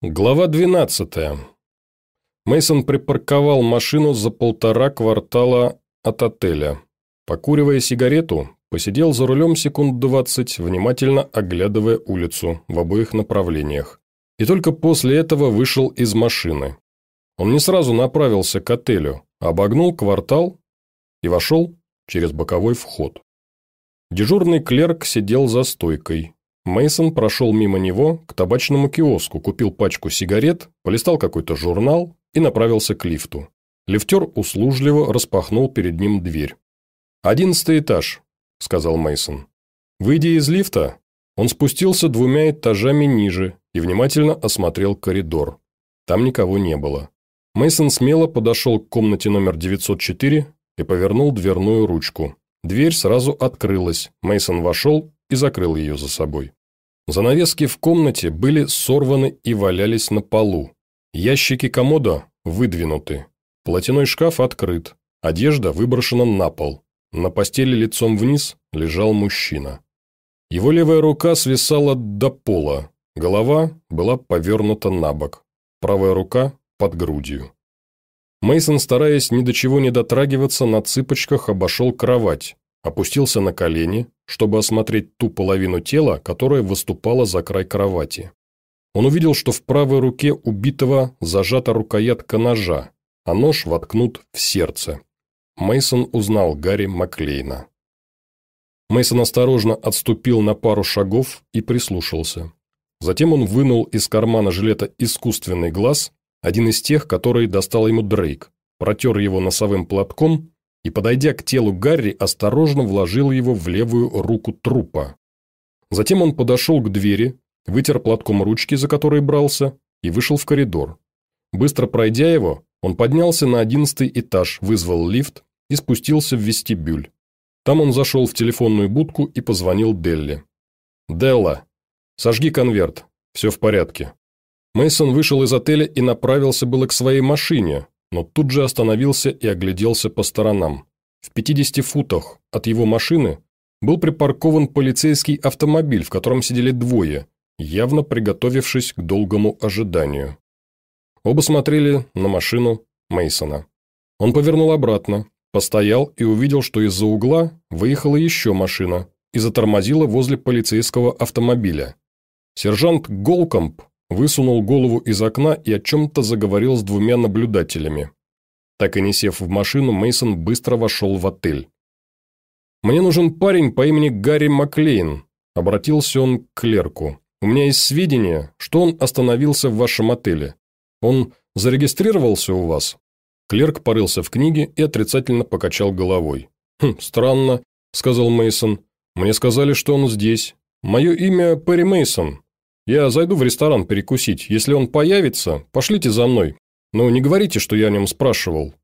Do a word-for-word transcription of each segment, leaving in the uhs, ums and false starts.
Глава двенадцатая. Мейсон припарковал машину за полтора квартала от отеля. Покуривая сигарету, посидел за рулем секунд двадцать, внимательно оглядывая улицу в обоих направлениях. И только после этого вышел из машины. Он не сразу направился к отелю, а обогнул квартал и вошел через боковой вход. Дежурный клерк сидел за стойкой. Мейсон прошел мимо него к табачному киоску, купил пачку сигарет, полистал какой-то журнал и направился к лифту. Лифтер услужливо распахнул перед ним дверь. «Одиннадцатый этаж», – сказал Мейсон. Выйдя из лифта, он спустился двумя этажами ниже и внимательно осмотрел коридор. Там никого не было. Мейсон смело подошел к комнате номер девятьсот четыре и повернул дверную ручку. Дверь сразу открылась, Мейсон вошел и закрыл ее за собой. Занавески в комнате были сорваны и валялись на полу. Ящики комода выдвинуты. Платяной шкаф открыт. Одежда выброшена на пол. На постели лицом вниз лежал мужчина. Его левая рука свисала до пола. Голова была повернута на бок. Правая рука под грудью. Мейсон, стараясь ни до чего не дотрагиваться, на цыпочках обошел кровать. Опустился на колени, чтобы осмотреть ту половину тела, которая выступала за край кровати. Он увидел, что в правой руке убитого зажата рукоятка ножа, а нож воткнут в сердце. Мейсон узнал Гарри Маклейна. Мейсон осторожно отступил на пару шагов и прислушался. Затем он вынул из кармана жилета искусственный глаз, один из тех, которые достал ему Дрейк, протер его носовым платком и, подойдя к телу Гарри, осторожно вложил его в левую руку трупа. Затем он подошел к двери, вытер платком ручки, за которые брался, и вышел в коридор. Быстро пройдя его, он поднялся на одиннадцатый этаж, вызвал лифт и спустился в вестибюль. Там он зашел в телефонную будку и позвонил Делли. «Делла, сожги конверт, все в порядке». Мейсон вышел из отеля и направился было к своей машине, но тут же остановился и огляделся по сторонам. В пятидесяти футах от его машины был припаркован полицейский автомобиль, в котором сидели двое, явно приготовившись к долгому ожиданию. Оба смотрели на машину Мейсона. Он повернул обратно, постоял и увидел, что из-за угла выехала еще машина и затормозила возле полицейского автомобиля. Сержант Голкомб высунул голову из окна и о чем-то заговорил с двумя наблюдателями. Так и не сев в машину, Мейсон быстро вошел в отель. «Мне нужен парень по имени Гарри Маклейн», – обратился он к клерку. «У меня есть сведения, что он остановился в вашем отеле. Он зарегистрировался у вас?» Клерк порылся в книге и отрицательно покачал головой. «Хм, странно», – сказал Мейсон. «Мне сказали, что он здесь. Мое имя Перри Мейсон. Я зайду в ресторан перекусить. Если он появится, пошлите за мной. Но не говорите, что я о нем спрашивал».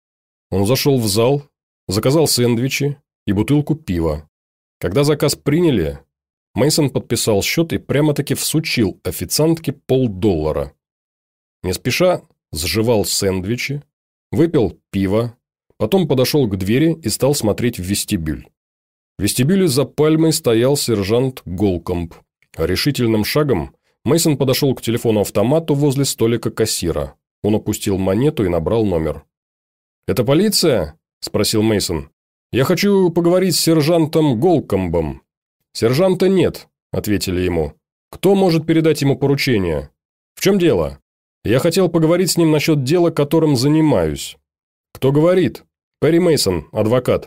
Он зашел в зал, заказал сэндвичи и бутылку пива. Когда заказ приняли, Мейсон подписал счет и прямо-таки всучил официантке полдоллара. Не спеша сживал сэндвичи, выпил пиво, потом подошел к двери и стал смотреть в вестибюль. В вестибюле за пальмой стоял сержант Голкомб. Решительным шагом Мейсон подошел к телефону-автомату возле столика кассира. Он опустил монету и набрал номер. «Это полиция?» – спросил Мейсон. «Я хочу поговорить с сержантом Голкомбом». «Сержанта нет», – ответили ему. «Кто может передать ему поручение?» «В чем дело?» «Я хотел поговорить с ним насчет дела, которым занимаюсь». «Кто говорит?» «Перри Мейсон, адвокат».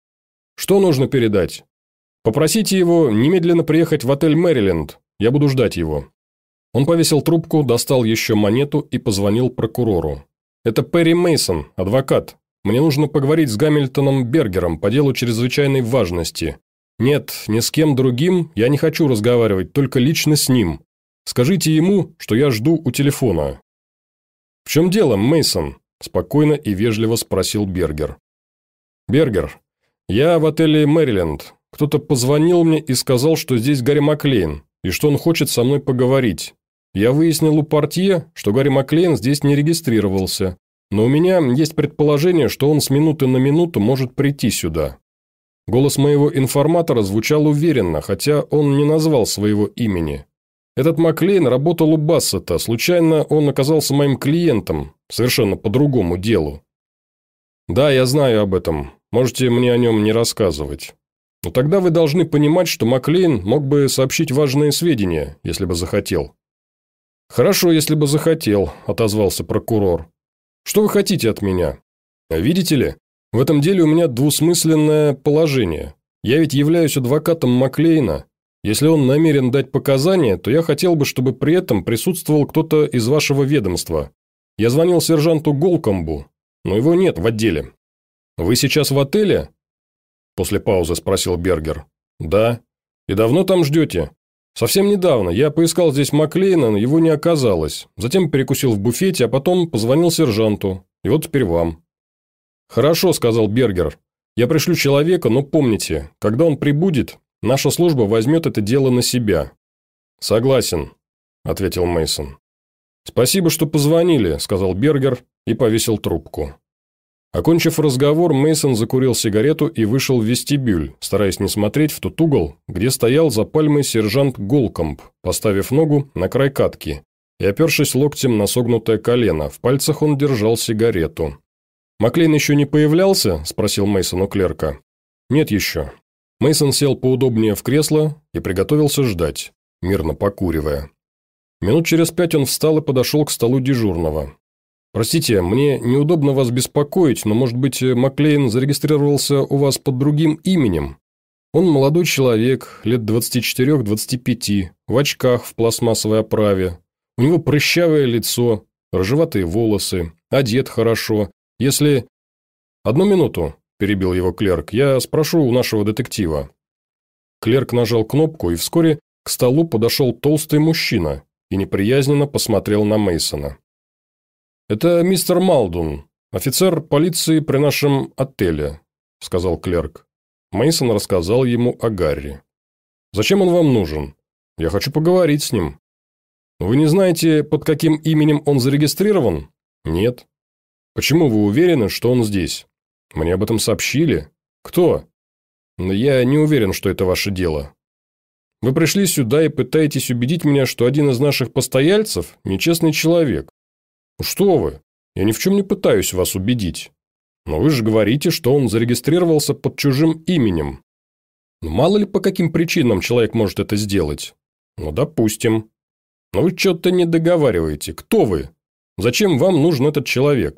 «Что нужно передать?» «Попросите его немедленно приехать в отель «Мэриленд». Я буду ждать его». Он повесил трубку, достал еще монету и позвонил прокурору. «Это Перри Мейсон, адвокат. Мне нужно поговорить с Гамильтоном Бергером по делу чрезвычайной важности. Нет, ни с кем другим я не хочу разговаривать, только лично с ним. Скажите ему, что я жду у телефона». «В чем дело, Мейсон?» – спокойно и вежливо спросил Бергер. «Бергер, я в отеле «Мэриленд». Кто-то позвонил мне и сказал, что здесь Гарри Маклейн, и что он хочет со мной поговорить. Я выяснил у портье, что Гарри Маклейн здесь не регистрировался, но у меня есть предположение, что он с минуты на минуту может прийти сюда. Голос моего информатора звучал уверенно, хотя он не назвал своего имени. Этот Маклейн работал у Бассета. Случайно он оказался моим клиентом. Совершенно по другому делу. Да, я знаю об этом. Можете мне о нем не рассказывать. Но тогда вы должны понимать, что Маклейн мог бы сообщить важные сведения, если бы захотел. Хорошо, если бы захотел, отозвался прокурор. Что вы хотите от меня? Видите ли, в этом деле у меня двусмысленное положение. Я ведь являюсь адвокатом Маклейна. Если он намерен дать показания, то я хотел бы, чтобы при этом присутствовал кто-то из вашего ведомства. Я звонил сержанту Голкомбу, но его нет в отделе. Вы сейчас в отеле? После паузы спросил Бергер. Да. И давно там ждете? Совсем недавно. Я поискал здесь Маклейна, но его не оказалось. Затем перекусил в буфете, а потом позвонил сержанту. И вот теперь вам. Хорошо, сказал Бергер. Я пришлю человека, но помните, когда он прибудет, наша служба возьмет это дело на себя. Согласен, ответил Мейсон. Спасибо, что позвонили, сказал Бергер и повесил трубку. Окончив разговор, Мейсон закурил сигарету и вышел в вестибюль, стараясь не смотреть в тот угол, где стоял за пальмой сержант Голкомб, поставив ногу на край катки и опершись локтем на согнутое колено, в пальцах он держал сигарету. «Маклейн еще не появлялся?» – спросил Мейсон у клерка. «Нет еще». Мейсон сел поудобнее в кресло и приготовился ждать, мирно покуривая. Минут через пять он встал и подошел к столу дежурного. «Простите, мне неудобно вас беспокоить, но, может быть, Маклейн зарегистрировался у вас под другим именем? Он молодой человек, лет двадцати четырёх - двадцати пяти, в очках в пластмассовой оправе. У него прыщавое лицо, рыжеватые волосы, одет хорошо. Если...» «Одну минуту», – перебил его клерк, – «я спрошу у нашего детектива». Клерк нажал кнопку, и вскоре к столу подошел толстый мужчина и неприязненно посмотрел на Мейсона. «Это мистер Малдун, офицер полиции при нашем отеле», – сказал клерк. Мейсон рассказал ему о Гарри. «Зачем он вам нужен? Я хочу поговорить с ним». «Вы не знаете, под каким именем он зарегистрирован?» «Нет». «Почему вы уверены, что он здесь?» «Мне об этом сообщили». «Кто?» «Но я не уверен, что это ваше дело». «Вы пришли сюда и пытаетесь убедить меня, что один из наших постояльцев – нечестный человек». «Что вы? Я ни в чем не пытаюсь вас убедить. Но вы же говорите, что он зарегистрировался под чужим именем. Но мало ли по каким причинам человек может это сделать? Ну, допустим. Но вы что-то не договариваете. Кто вы? Зачем вам нужен этот человек?»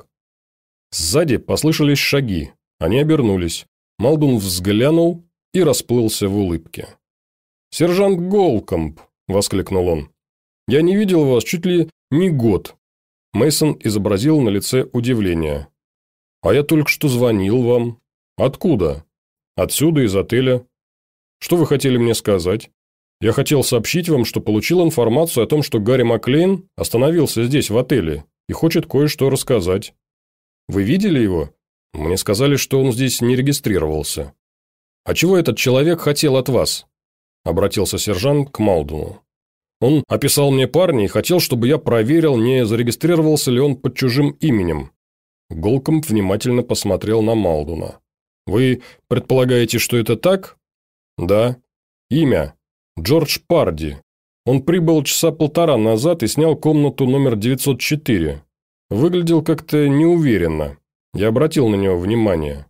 Сзади послышались шаги. Они обернулись. Малдун взглянул и расплылся в улыбке. «Сержант Голкомб!» – воскликнул он. «Я не видел вас чуть ли не год». Мейсон изобразил на лице удивление. «А я только что звонил вам». «Откуда?» «Отсюда, из отеля». «Что вы хотели мне сказать?» «Я хотел сообщить вам, что получил информацию о том, что Гарри Маклейн остановился здесь, в отеле, и хочет кое-что рассказать». «Вы видели его?» «Мне сказали, что он здесь не регистрировался». «А чего этот человек хотел от вас?» – обратился сержант к Малдуну. «Он описал мне парня и хотел, чтобы я проверил, не зарегистрировался ли он под чужим именем». Голкомб внимательно посмотрел на Малдуна. «Вы предполагаете, что это так?» «Да». «Имя?» «Джордж Парди. Он прибыл часа полтора назад и снял комнату номер девятьсот четыре. Выглядел как-то неуверенно. Я обратил на него внимание».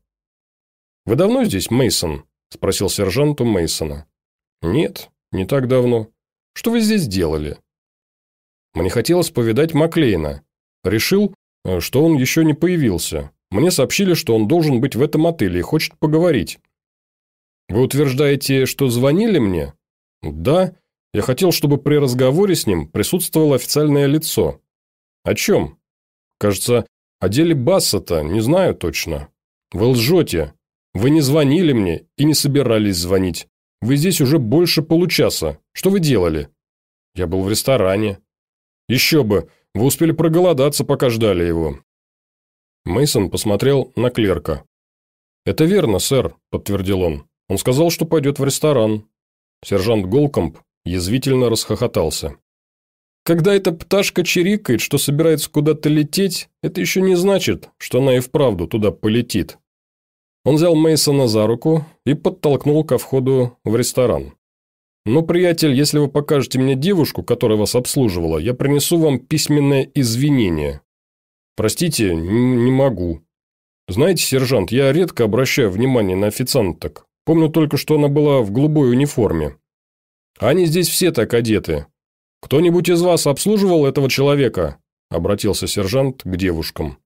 «Вы давно здесь, Мейсон?» – спросил сержант у Мейсона. «Нет, не так давно. Что вы здесь делали?» «Мне хотелось повидать Маклейна. Решил, что он еще не появился. Мне сообщили, что он должен быть в этом отеле и хочет поговорить». «Вы утверждаете, что звонили мне?» «Да. Я хотел, чтобы при разговоре с ним присутствовало официальное лицо». «О чем?» «Кажется, о деле Бассета, не знаю точно». «Вы лжете. Вы не звонили мне и не собирались звонить. Вы здесь уже больше получаса. Что вы делали?» «Я был в ресторане». «Еще бы. Вы успели проголодаться, пока ждали его». Мейсон посмотрел на клерка. «Это верно, сэр», – подтвердил он. «Он сказал, что пойдет в ресторан». Сержант Голкомб язвительно расхохотался. «Когда эта пташка чирикает, что собирается куда-то лететь, это еще не значит, что она и вправду туда полетит». Он взял Мейсона за руку и подтолкнул ко входу в ресторан. Но, приятель, если вы покажете мне девушку, которая вас обслуживала, я принесу вам письменное извинение. Простите, не могу. Знаете, сержант, я редко обращаю внимание на официанток. Помню только, что она была в голубой униформе. Они здесь все так одеты. Кто-нибудь из вас обслуживал этого человека? Обратился сержант к девушкам.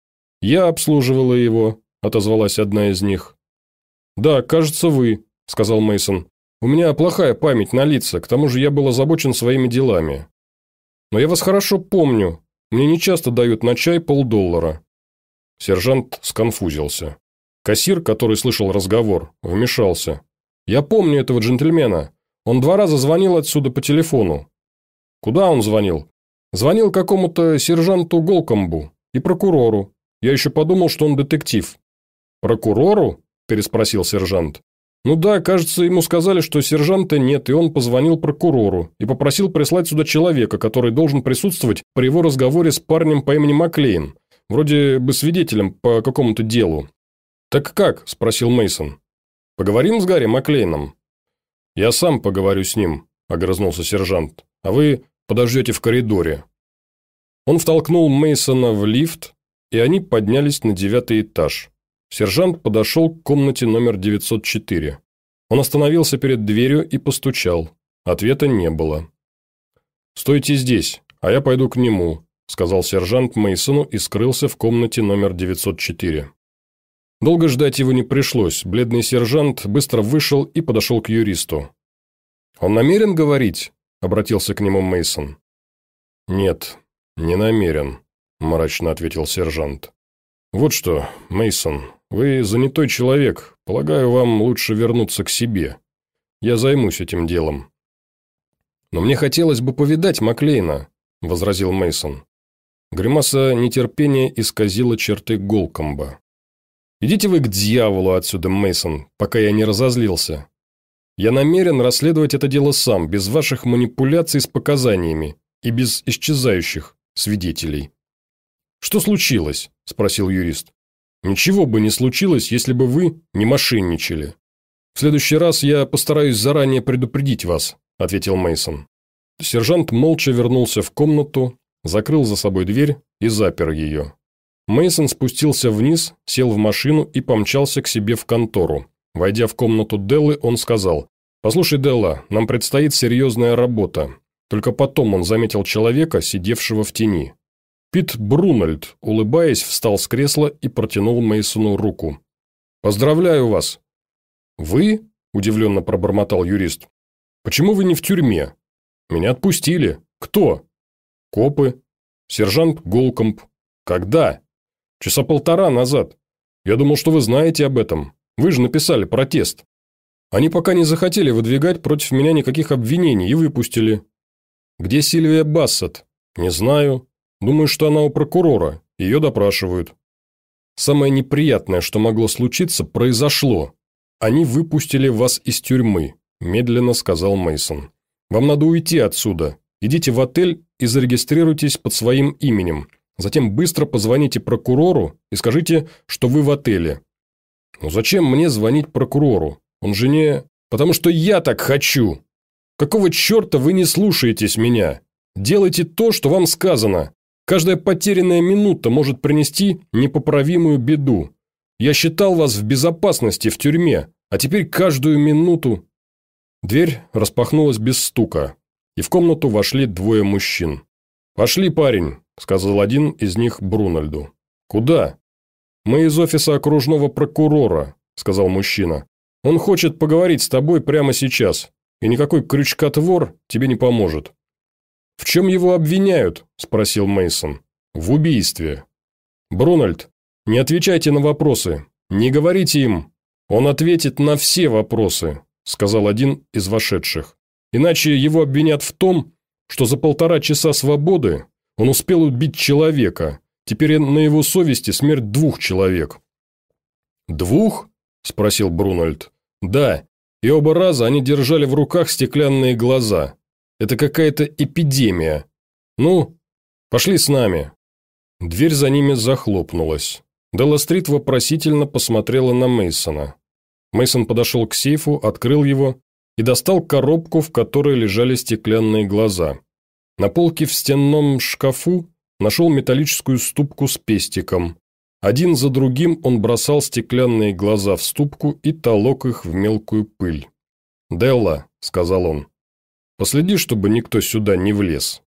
Я обслуживала его, отозвалась одна из них. Да, кажется, вы, сказал Мейсон. У меня плохая память на лица, к тому же я был озабочен своими делами. Но я вас хорошо помню. Мне нечасто дают на чай полдоллара. Сержант сконфузился. Кассир, который слышал разговор, вмешался. Я помню этого джентльмена. Он два раза звонил отсюда по телефону. Куда он звонил? Звонил какому-то сержанту Голкомбу и прокурору. Я еще подумал, что он детектив. Прокурору? Переспросил сержант. Ну да, кажется, ему сказали, что сержанта нет, и он позвонил прокурору и попросил прислать сюда человека, который должен присутствовать при его разговоре с парнем по имени Маклейн, вроде бы свидетелем по какому-то делу. «Так как?» – спросил Мейсон. «Поговорим с Гарри Маклейном?» «Я сам поговорю с ним», – огрызнулся сержант, – «а вы подождете в коридоре». Он втолкнул Мейсона в лифт, и они поднялись на девятый этаж. Сержант подошел к комнате номер девятьсот четыре. Он остановился перед дверью и постучал. Ответа не было. «Стойте здесь, а я пойду к нему», – сказал сержант Мейсону и скрылся в комнате номер девятьсот четыре. Долго ждать его не пришлось. Бледный сержант быстро вышел и подошел к юристу. «Он намерен говорить?» – обратился к нему Мейсон. «Нет, не намерен», – мрачно ответил сержант. «Вот что, Мейсон, вы занятой человек. Полагаю, вам лучше вернуться к себе. Я займусь этим делом». «Но мне хотелось бы повидать Маклейна», – возразил Мейсон. Гримаса нетерпения исказила черты Голкомба. «Идите вы к дьяволу отсюда, Мейсон, пока я не разозлился. Я намерен расследовать это дело сам, без ваших манипуляций с показаниями и без исчезающих свидетелей». «Что случилось?» – спросил юрист. «Ничего бы не случилось, если бы вы не мошенничали. В следующий раз я постараюсь заранее предупредить вас», – ответил Мейсон. Сержант молча вернулся в комнату, закрыл за собой дверь и запер ее. Мейсон спустился вниз, сел в машину и помчался к себе в контору. Войдя в комнату Деллы, он сказал: «Послушай, Делла, нам предстоит серьезная работа». Только потом он заметил человека, сидевшего в тени. Пит Брунольд, улыбаясь, встал с кресла и протянул Мейсону руку. «Поздравляю вас!» «Вы?» – удивленно пробормотал юрист. «Почему вы не в тюрьме?» «Меня отпустили. Кто?» «Копы. Сержант Голкомб». «Когда?» «Часа полтора назад. Я думал, что вы знаете об этом. Вы же написали протест. Они пока не захотели выдвигать против меня никаких обвинений и выпустили». «Где Сильвия Бассет?» «Не знаю. Думаю, что она у прокурора. Ее допрашивают». «Самое неприятное, что могло случиться, произошло. Они выпустили вас из тюрьмы», – медленно сказал Мейсон. «Вам надо уйти отсюда. Идите в отель и зарегистрируйтесь под своим именем. Затем быстро позвоните прокурору и скажите, что вы в отеле». «Ну зачем мне звонить прокурору? Он же не...» «Потому что я так хочу! Какого черта вы не слушаетесь меня? Делайте то, что вам сказано. Каждая потерянная минута может принести непоправимую беду. Я считал вас в безопасности в тюрьме, а теперь каждую минуту...» Дверь распахнулась без стука, и в комнату вошли двое мужчин. «Пошли, парень», – сказал один из них Брунольду. «Куда?» «Мы из офиса окружного прокурора», – сказал мужчина. «Он хочет поговорить с тобой прямо сейчас, и никакой крючкотвор тебе не поможет». «В чем его обвиняют?» – спросил Мейсон. «В убийстве». «Брунольд, не отвечайте на вопросы, не говорите им. Он ответит на все вопросы», – сказал один из вошедших. «Иначе его обвинят в том, что за полтора часа свободы он успел убить человека. Теперь на его совести смерть двух человек». «Двух?» – спросил Брунольд. «Да, и оба раза они держали в руках стеклянные глаза. Это какая-то эпидемия. Ну, пошли с нами». Дверь за ними захлопнулась. Делла Стрит вопросительно посмотрела на Мейсона. Мейсон подошел к сейфу, открыл его и достал коробку, в которой лежали стеклянные глаза. На полке в стенном шкафу нашел металлическую ступку с пестиком. Один за другим он бросал стеклянные глаза в ступку и толок их в мелкую пыль. «Делла», — сказал он, — «последи, чтобы никто сюда не влез».